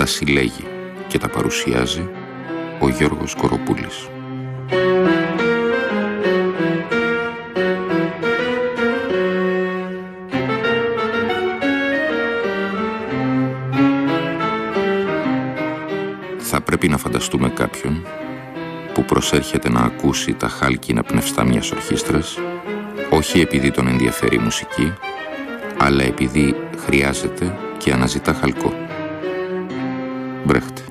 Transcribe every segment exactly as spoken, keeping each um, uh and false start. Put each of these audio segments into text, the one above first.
Τα συλλέγει και τα παρουσιάζει ο Γιώργος Κοροπούλης. Θα πρέπει να φανταστούμε κάποιον που προσέρχεται να ακούσει τα χάλκινα πνευστά μιας ορχήστρας, όχι επειδή τον ενδιαφέρει η μουσική, αλλά επειδή χρειάζεται και αναζητά χαλκό. Μπρέχτε.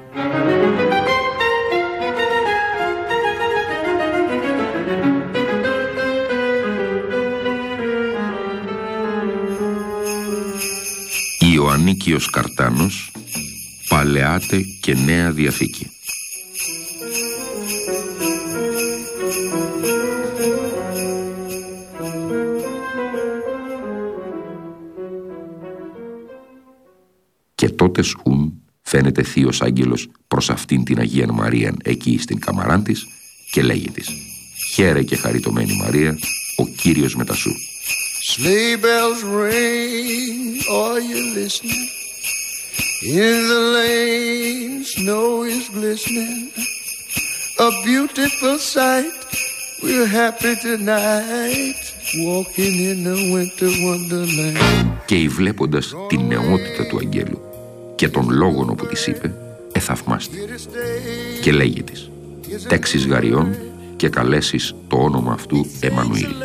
Ιωαννίκιος Καρτάνος, Παλαιάτε και Νέα Διαθήκη. Και τότες ουν φαίνεται θείος άγγελος προς αυτήν την Αγίαν Μαρίαν εκεί στην καμαράν της και λέγει της: «Χαίρε και χαριτωμένη Μαρία, ο Κύριος μετά σου». Sleigh bells ring, are you listening? In the lane, snow is glistening. A beautiful sight, we're happy tonight, walking in the winter wonderland. Και η βλέποντας την νεότητα του αγγέλου και τον λόγον όπου της είπε, εθαυμάστη και λέγει της: «Τέξεις γαριών και καλέσεις το όνομα αυτού Εμμανουήλ».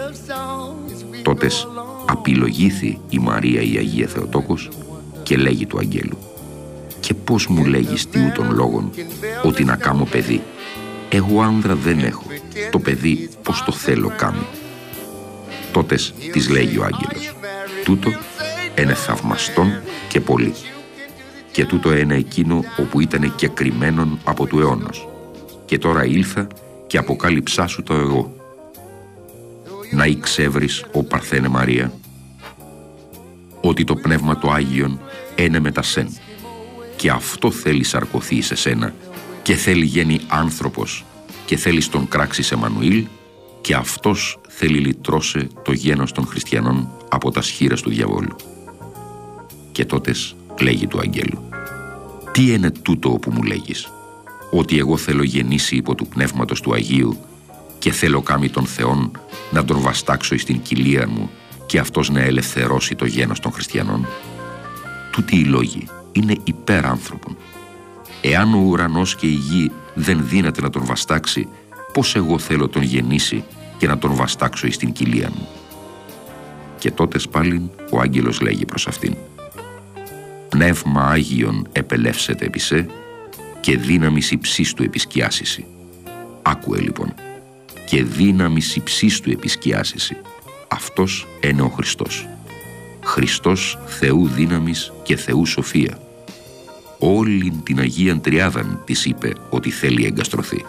Τότες απειλογήθη η Μαρία η Αγία Θεοτόκος και λέγει του αγγέλου: «Και πώς μου λέγεις τι ούτων λόγων ότι να κάμω παιδί? Εγώ άνδρα δεν έχω, το παιδί πως το θέλω κάμει». Τότες της λέγει ο άγγελος: «Τούτο είναι θαυμαστόν και πολύ, και τούτο είναι εκείνο όπου ήταν και κρυμμένον από του αιώνος, και τώρα ήλθα και αποκάλυψά σου το εγώ. Να εξεύρεις, ο Παρθένε Μαρία, ότι το Πνεύμα το Άγιον είναι μετά σεν, και αυτό θέλει σαρκωθεί σε σένα, και θέλει γίνει άνθρωπος, και θέλει τον κράξεις Εμμανουήλ, και αυτός θέλει λυτρώσε το γένος των χριστιανών από τα σχήρας του διαβόλου». Και τότες λέγει του αγγέλου: «Τι είναι τούτο όπου μου λέγεις? Ότι εγώ θέλω γεννήσει υπό του Πνεύματος του Αγίου και θέλω κάμει τον Θεόν να τον βαστάξω εις την κοιλία μου και αυτός να ελευθερώσει το γένος των χριστιανών? Τούτοι οι λόγοι είναι υπέρ άνθρωπων. Εάν ο ουρανός και η γη δεν δύναται να τον βαστάξει, πώς εγώ θέλω τον γεννήσει και να τον βαστάξω εις την κοιλία μου?» Και τότες πάλιν ο άγγελος λέγει προς αυτήν: «Πνεύμα Άγιον επελεύσεται επί σε και δύναμις υψής του επισκιάσισι». Άκουε λοιπόν: «Και δύναμις υψής του επισκιάσισι». Αυτός είναι ο Χριστός. Χριστός Θεού δύναμης και Θεού σοφία. Όλην την Αγίαν Τριάδαν της είπε ότι θέλει εγκαστρωθεί.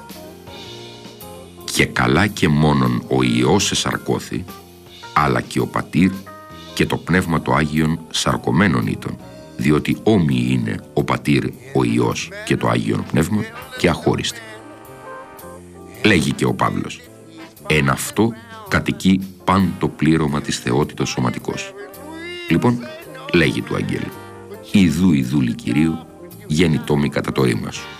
Και καλά και μόνον ο Υιός εσαρκώθη, αλλά και ο Πατήρ και το Πνεύμα το Άγιον σαρκωμένον ήτον, διότι όμοιοι είναι ο Πατήρ, ο Υιός και το Άγιον Πνεύμα και αχώριστοι. Λέγει και ο Παύλος: «Εν αυτό κατοικεί παν το πλήρωμα της θεότητος σωματικός». Λοιπόν, λέγει του αγγέλου: «Ιδού η δούλη Κυρίου γέννητόμη κατά το αίμα σου».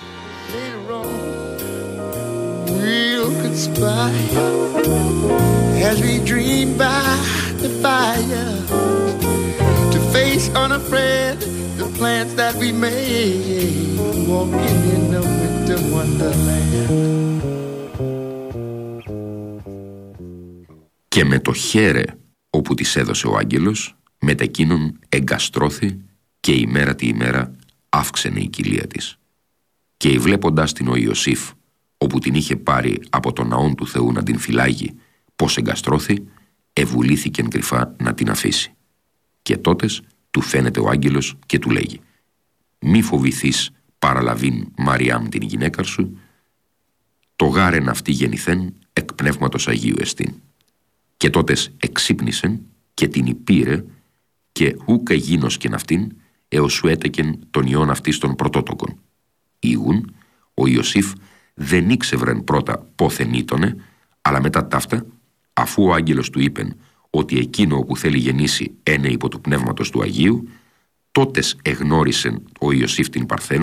Και με το χέρε όπου της έδωσε ο άγγελος, μετ' εκείνον εγκαστρώθη και ημέρα τη ημέρα αύξαινε η κοιλία της. Και βλέποντας την ο Ιωσήφ, όπου την είχε πάρει από τον ναόν του Θεού να την φυλάγει, πως εγκαστρώθη, ευουλήθηκεν κρυφά να την αφήσει. Και τότες του φαίνεται ο άγγελος και του λέγει: «Μη φοβηθείς παραλαβήν Μαριάμ την γυναίκα σου, το γάρεν αυτή γεννηθέν εκ Πνεύματος Αγίου εστίν». Και τότες εξύπνησεν και την υπήρε και ούκ εγίνος κεν αυτήν έως σου έτεκεν τον ιόν αυτής των πρωτότοκων. Ήγουν, ο Ιωσήφ δεν ήξευρεν πρώτα πόθεν ήτονε, αλλά μετά ταύτα, αφού ο άγγελος του είπεν ότι εκείνο όπου θέλει γεννήσει είναι υπό του Πνεύματος του Αγίου, τότες εγνώρισεν ο Ιωσήφ την Παρθένον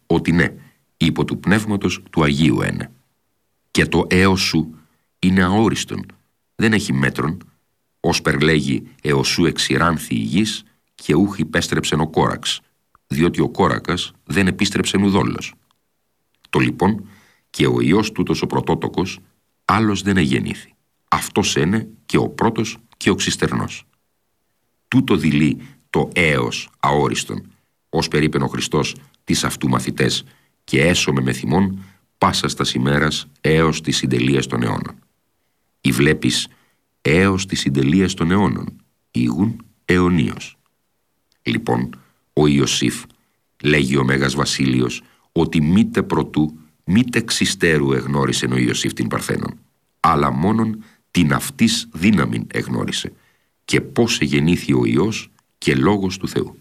ότι ναι, υπό του πνεύματος του Αγίου είναι. Και το έως σου είναι αόριστον, δεν έχει μέτρον, όσπερ λέγει έως σου εξηράνθη η γης και ούχ υπέστρεψεν ο κόραξ, διότι ο κόρακας δεν επίστρεψεν ουδόλος. Το λοιπόν και ο Υιός τούτος ο πρωτότοκος άλλος δεν εγεννήθη. Αυτός είναι και ο πρώτος και ο ξυστερνός. Τούτο δειλεί το έως αόριστον, ως περίπεν ο Χριστός τις αυτού μαθητές, και έσωμε με θυμόν πάσα στας ημέρας έως της συντελείας των αιώνων. Ή βλέπεις έως της συντελείας των αιώνων, ήγουν αιωνίως. Λοιπόν, ο Ιωσήφ, λέγει ο Μέγας Βασίλειος, ότι μήτε προτού, μήτε ξυστέρου εγνώρισεν ο Ιωσήφ την Παρθένον, αλλά μόνον την αυτής δύναμην εγνώρισε, και πώς εγεννήθη ο Υιός και λόγος του Θεού.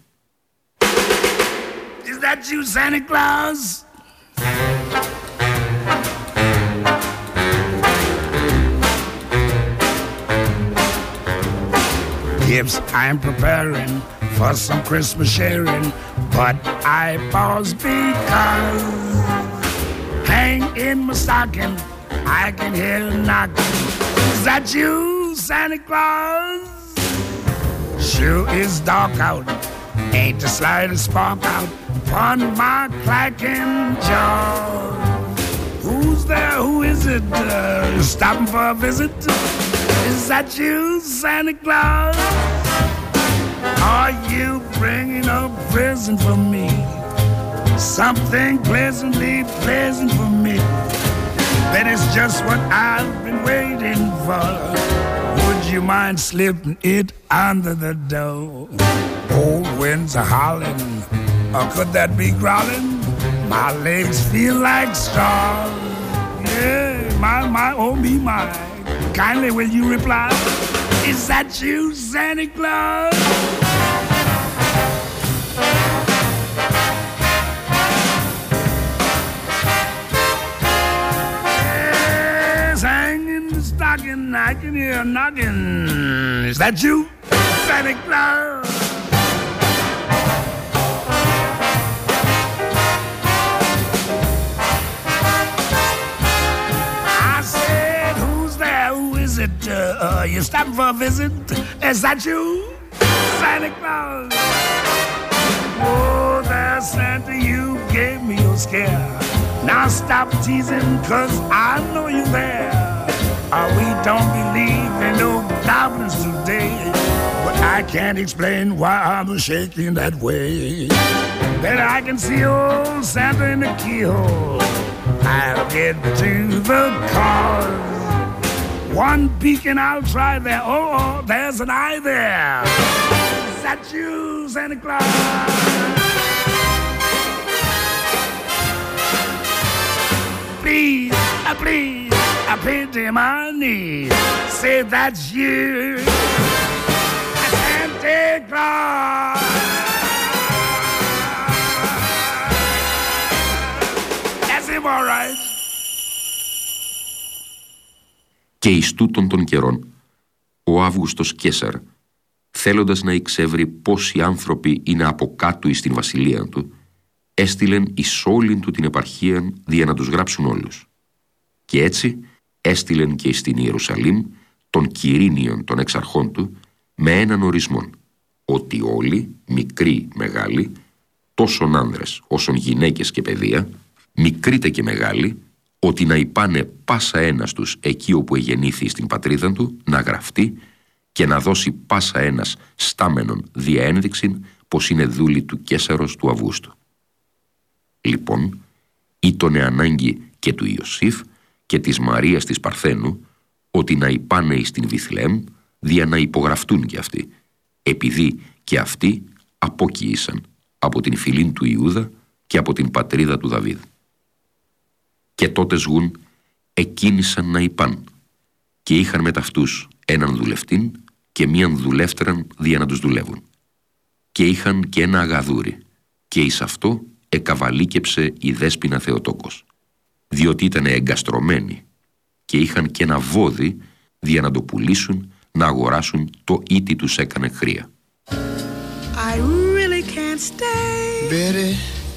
Is that you, Santa Claus? Gifts I'm preparing for some Christmas sharing, but I pause because hang in my stocking, I can hear a knocking. Is that you, Santa Claus? Sure is dark out, ain't the slightest spark out upon my clacking jaw. Who's there? Who is it? Uh, stopping for a visit? Is that you, Santa Claus? Are you bringing a present for me? Something pleasantly pleasant for me. That is just what I've been waiting for. Would you mind slipping it under the door? Old winds are howling, or could that be growling? My legs feel like straw. Yeah, my, my, oh me, my. Kindly will you reply? Is that you, Santa Claus? Yes, hanging the stocking, I can hear a knocking. Is that you, Santa Claus? Uh, uh, you stopping for a visit? Is that you, Santa Claus? Oh, there, Santa, you gave me a scare. Now stop teasing, cause I know you're there. Uh, we don't believe in no goblins today, but I can't explain why I'm shaking that way. Then I can see old Santa in the keyhole. I'll get to the cause. One peek and I'll try there. Oh, oh, there's an eye there. Is that you, Santa Claus? Please, uh, please, I pity my knees. Say that's you, Santa Claus. That's him, all right. Και εις τούτων των καιρών, ο Αύγουστος Καίσαρ, θέλοντας να εξεύρει πόσοι άνθρωποι είναι από κάτω εις την βασιλεία του, έστειλεν εις όλην του την επαρχίαν δια να τους γράψουν όλους. Και έτσι έστειλεν και εις την Ιερουσαλήμ των Κυρίνιων των εξαρχών του με έναν ορισμόν, ότι όλοι, μικροί, μεγάλοι, τόσον άνδρες όσον γυναίκες και παιδεία, μικρήτε και μεγάλοι, ότι να υπάνε πάσα ένας τους εκεί όπου εγεννήθη στην πατρίδα του, να γραφτεί και να δώσει πάσα ένας στάμενον δια ένδειξην πως είναι δούλη του Καίσαρος του Αυγούστου. Λοιπόν, ήτονε ανάγκη και του Ιωσήφ και της Μαρίας της Παρθένου, ότι να υπάνε εις την Βιθλεέμ δια να υπογραφτούν κι αυτοί, επειδή και αυτοί απόκοιησαν από την φυλήν του Ιούδα και από την πατρίδα του Δαβίδ. Και τότε σγούν εκκίνησαν να υπάν και είχαν με ταυτούς έναν δουλευτήν και μίαν δουλεύτεραν δια να τους δουλεύουν. Και είχαν και ένα αγαδούρι και εις αυτό εκαβαλίκεψε η δέσποινα Θεοτόκος, διότι ήταν εγκαστρωμένοι και είχαν και ένα βόδι δια να το πουλήσουν να αγοράσουν το ήτι τους έκανε χρία. I really can't stay. Betty,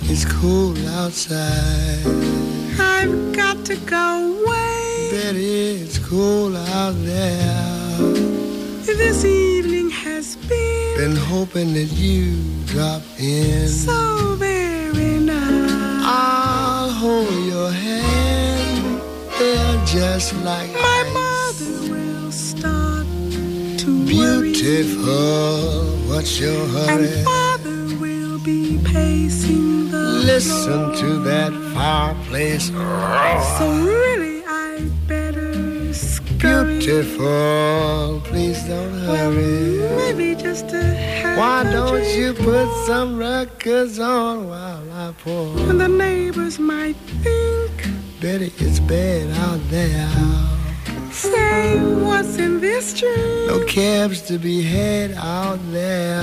it's cold outside. I've got to go away. Betty, it's cold out there. This evening has been Been hoping that you drop in. so very nice. I'll hold your hand. They're just like My ice. mother will start to Beautiful, what's your worry, hurry? and father will be pacing the Listen floor. to that fireplace. So really I'd better scurry. Beautiful, please don't hurry. Well, maybe just to have Why a don't drink. you put some records on while I pour? And the neighbors might think, Betty, it's bad out there. say, what's in this drink? No cabs to be had out there.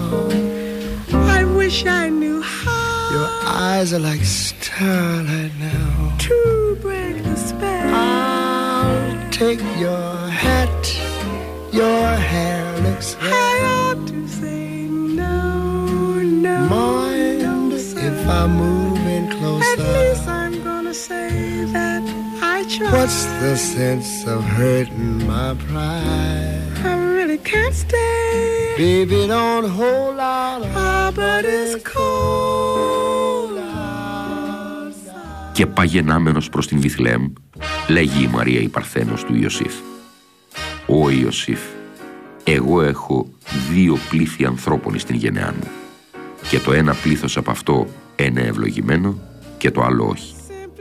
I wish I knew how Your eyes are like starlight now. to break the spell. I'll take your hat. Your hair looks I red. ought to say no, no, Mind no, sir. if I move in At closer? least I'm gonna say that I tried. What's the sense of hurting my pride? I really can't stay. Baby, don't hold out. Ah, but it's cold outside. Και παγενάμενος προς την Βιθλεέμ, λέγει η Μαρία η Παρθένος του Ιωσήφ. «Ω Ιωσήφ, εγώ έχω δύο πλήθη ανθρώπων στην γενεά μου και το ένα πλήθος από αυτό είναι ευλογημένο και το άλλο όχι.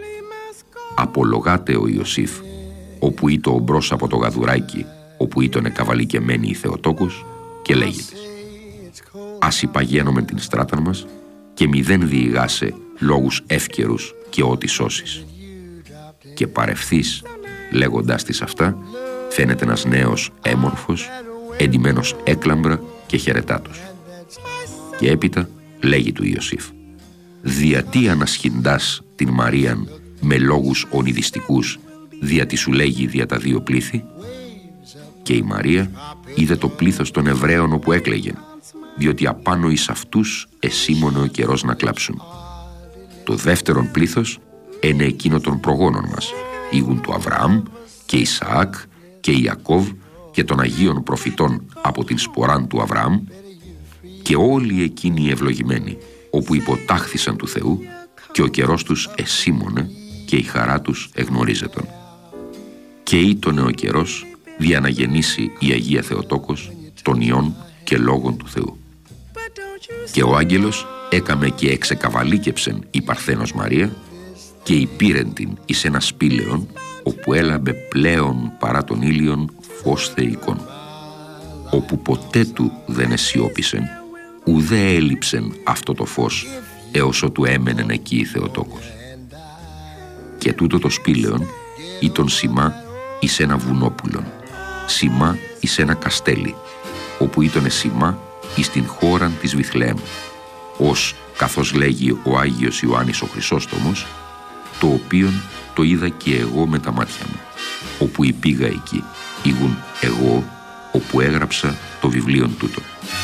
Απολογάται ο Ιωσήφ, όπου ήτο ομπρός από το γαδουράκι, όπου ήτονε καβαλικεμένη η Θεοτόκος, και λέγεται: ας υπαγαίνομεν την στράταν μας και μηδέν διηγάσε λόγους εύκαιρους και ό,τι σώσεις. Και παρευθείς, λέγοντάς της αυτά, φαίνεται ένας νέος έμορφος, εντυμένος έκλαμπρα και χαιρετάτος. Και έπειτα λέγει του Ιωσήφ: διατί ανασχυντάς την Μαρίαν με λόγους ονειδιστικούς, δια τι σου λέγει δια τα δύο πλήθη? Και η Μαρία είδε το πλήθος των Εβραίων όπου έκλαιγεν, διότι απάνω εις αυτούς εσήμωνε ο καιρός να κλάψουν. Το δεύτερον πλήθος είναι εκείνο των προγόνων μας, ήγουν του Αβραάμ και Ισαάκ και Ιακώβ και των Αγίων προφητών από την σποράν του Αβραάμ, και όλοι εκείνοι οι ευλογημένοι, όπου υποτάχθησαν του Θεού, και ο καιρός τους εσήμωνε και η χαρά τους εγνωρίζετον. Και ήτονε ο καιρός δια να γεννήσει η Αγία Θεοτόκος των Υιών και Λόγων του Θεού. Και ο άγγελος έκαμε και εξεκαβαλίκεψεν η Παρθένος Μαρία και υπήρεν την εις ένα σπήλαιον, όπου έλαμπε πλέον παρά τον ήλιον φως θεϊκόν, όπου ποτέ του δεν εσιώπησεν, ουδέ έλειψεν αυτό το φως έως ότου έμενεν εκεί η Θεοτόκος. Και τούτο το σπήλαιον ήταν σημά εις ένα βουνόπουλον, σημά εις ένα καστέλι, όπου ήτονε σημά εις την χώραν της Βιθλεέμ, ως καθώς λέγει ο Άγιος Ιωάννης ο Χρυσόστομος, το οποίον το είδα και εγώ με τα μάτια μου, όπου υπήγα εκεί, ήγουν εγώ, όπου έγραψα το βιβλίον τούτο.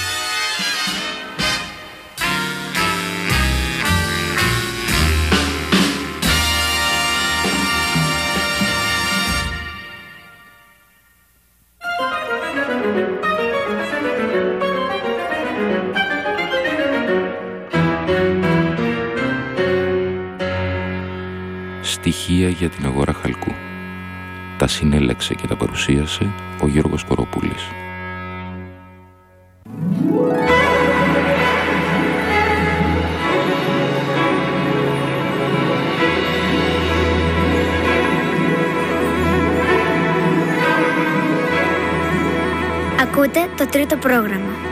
Στοιχεία για την αγορά χαλκού. Τα συνέλεξε και τα παρουσίασε ο Γιώργος Κοροπούλης. Ακούτε το τρίτο πρόγραμμα.